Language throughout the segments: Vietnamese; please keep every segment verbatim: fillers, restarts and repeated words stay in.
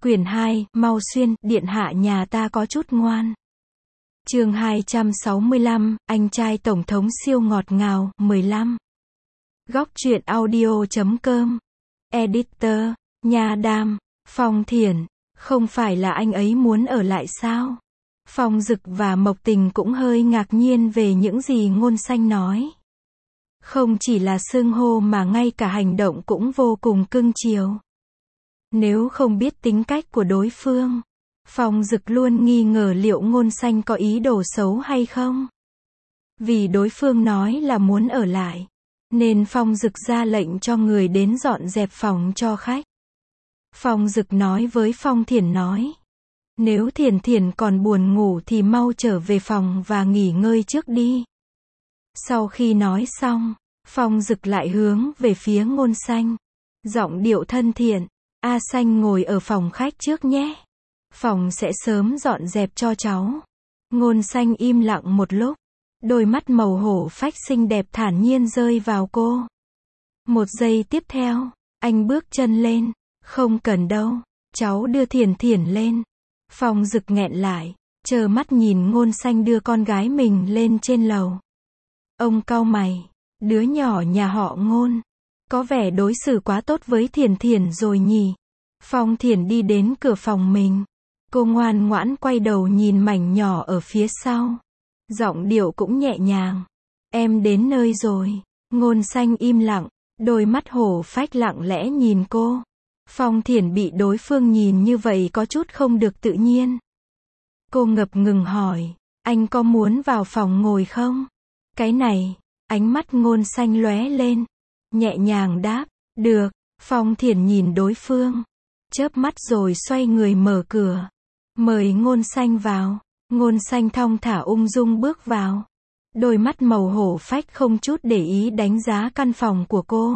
Quyển hai, Mau Xuyên, điện hạ nhà ta có chút ngoan. Chương hai trăm sáu mươi lăm, anh trai tổng thống siêu ngọt ngào, mười lăm. Góc truyện audio chấm com. Editor, Nha Đam, Phong Thiển, không phải là anh ấy muốn ở lại sao? Phong Dực và Mộc Tình cũng hơi ngạc nhiên về những gì Ngôn Xanh nói. Không chỉ là xưng hô mà ngay cả hành động cũng vô cùng cưng chiều. Nếu không biết tính cách của đối phương, Phong Dực luôn nghi ngờ liệu Ngôn Xanh có ý đồ xấu hay không. Vì đối phương nói là muốn ở lại, nên Phong Dực ra lệnh cho người đến dọn dẹp phòng cho khách. Phong Dực nói với Phong Thiển nói, nếu Thiển Thiển còn buồn ngủ thì mau trở về phòng và nghỉ ngơi trước đi. Sau khi nói xong, Phong Dực lại hướng về phía Ngôn Xanh, giọng điệu thân thiện, A Xanh ngồi ở phòng khách trước nhé. Phòng sẽ sớm dọn dẹp cho cháu. Ngôn Xanh im lặng một lúc, đôi mắt màu hổ phách xinh đẹp thản nhiên rơi vào cô. Một giây tiếp theo, anh bước chân lên, không cần đâu, cháu đưa Thiển Thiển lên. Phong Dực nghẹn lại, trơ mắt nhìn Ngôn Xanh đưa con gái mình lên trên lầu. Ông cau mày, đứa nhỏ nhà họ Ngôn, có vẻ đối xử quá tốt với Thiển Thiển rồi nhỉ. Phong Thiển đi đến cửa phòng mình. Cô ngoan ngoãn quay đầu nhìn mảnh nhỏ ở phía sau. Giọng điệu cũng nhẹ nhàng. Em đến nơi rồi. Ngôn Xanh im lặng, đôi mắt hổ phách lặng lẽ nhìn cô. Phong Thiển bị đối phương nhìn như vậy có chút không được tự nhiên. Cô ngập ngừng hỏi, anh có muốn vào phòng ngồi không? Cái này, ánh mắt Ngôn Xanh lóe lên. Nhẹ nhàng đáp, được. Phong Thiển nhìn đối phương, chớp mắt rồi xoay người mở cửa. Mời Ngôn Xanh vào. Ngôn Xanh thong thả ung dung bước vào. Đôi mắt màu hổ phách không chút để ý đánh giá căn phòng của cô.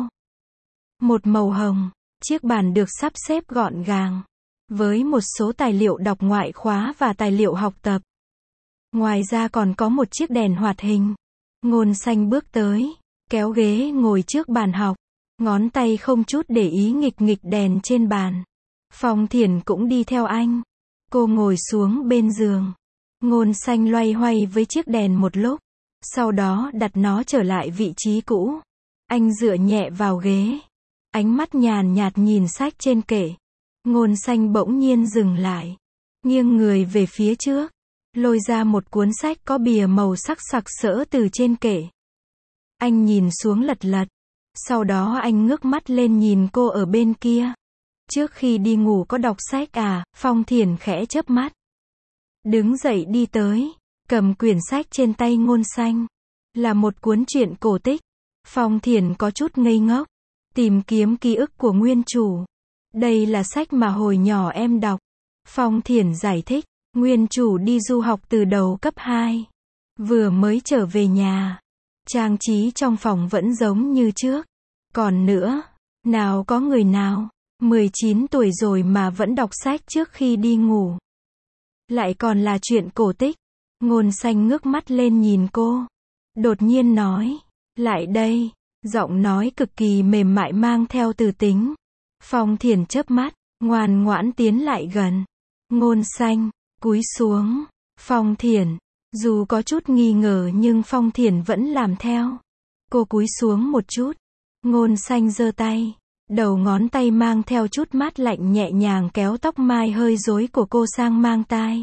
Một màu hồng, chiếc bàn được sắp xếp gọn gàng, với một số tài liệu đọc ngoại khóa và tài liệu học tập. Ngoài ra còn có một chiếc đèn hoạt hình. Ngôn Xanh bước tới, kéo ghế ngồi trước bàn học, ngón tay không chút để ý nghịch nghịch đèn trên bàn. Phong Thiển cũng đi theo anh. Cô ngồi xuống bên giường. Ngôn Xanh loay hoay với chiếc đèn một lúc, sau đó đặt nó trở lại vị trí cũ. Anh dựa nhẹ vào ghế, ánh mắt nhàn nhạt nhìn sách trên kệ. Ngôn Xanh bỗng nhiên dừng lại, nghiêng người về phía trước, lôi ra một cuốn sách có bìa màu sắc sặc sỡ từ trên kệ. Anh nhìn xuống lật lật, sau đó anh ngước mắt lên nhìn cô ở bên kia. Trước khi đi ngủ có đọc sách à? Phong Thiển khẽ chớp mắt, đứng dậy đi tới, cầm quyển sách trên tay Ngôn Xanh. Là một cuốn truyện cổ tích. Phong Thiển có chút ngây ngốc, tìm kiếm ký ức của nguyên chủ. Đây là sách mà hồi nhỏ em đọc. Phong Thiển giải thích, nguyên chủ đi du học từ đầu cấp hai. Vừa mới trở về nhà, trang trí trong phòng vẫn giống như trước. Còn nữa, nào có người nào mười chín tuổi rồi mà vẫn đọc sách trước khi đi ngủ. Lại còn là truyện cổ tích. Ngôn Xanh ngước mắt lên nhìn cô, đột nhiên nói, lại đây. Giọng nói cực kỳ mềm mại mang theo từ tính. Phong Thiển chớp mắt, ngoan ngoãn tiến lại gần. Ngôn Xanh cúi xuống. Phong Thiển, dù có chút nghi ngờ nhưng Phong Thiển vẫn làm theo. Cô cúi xuống một chút. Ngôn Xanh giơ tay, đầu ngón tay mang theo chút mát lạnh nhẹ nhàng kéo tóc mai hơi rối của cô sang mang tai.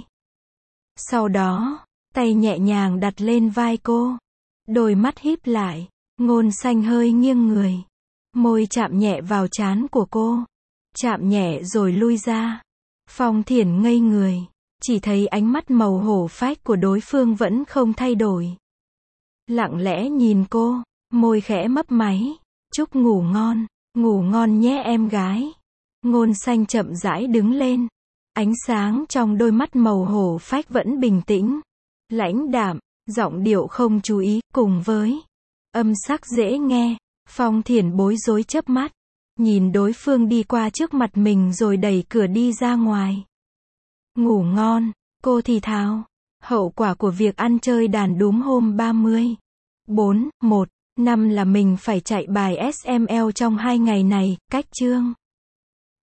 Sau đó, tay nhẹ nhàng đặt lên vai cô. Đôi mắt híp lại, Ngôn Xanh hơi nghiêng người. Môi chạm nhẹ vào trán của cô. Chạm nhẹ rồi lui ra. Phong Thiển ngây người, chỉ thấy ánh mắt màu hổ phách của đối phương vẫn không thay đổi. Lặng lẽ nhìn cô, môi khẽ mấp máy. Chúc ngủ ngon. Ngủ ngon nhé em gái. Ngôn Xanh chậm rãi đứng lên. Ánh sáng trong đôi mắt màu hổ phách vẫn bình tĩnh, lãnh đạm, giọng điệu không chú ý, cùng với âm sắc dễ nghe. Phong Thiển bối rối chớp mắt, nhìn đối phương đi qua trước mặt mình rồi đẩy cửa đi ra ngoài. Ngủ ngon, cô thì thào. Hậu quả của việc ăn chơi đàn đúm hôm ba mươi, bốn, một, năm là mình phải chạy bài ét em lờ trong hai ngày này. Cách chương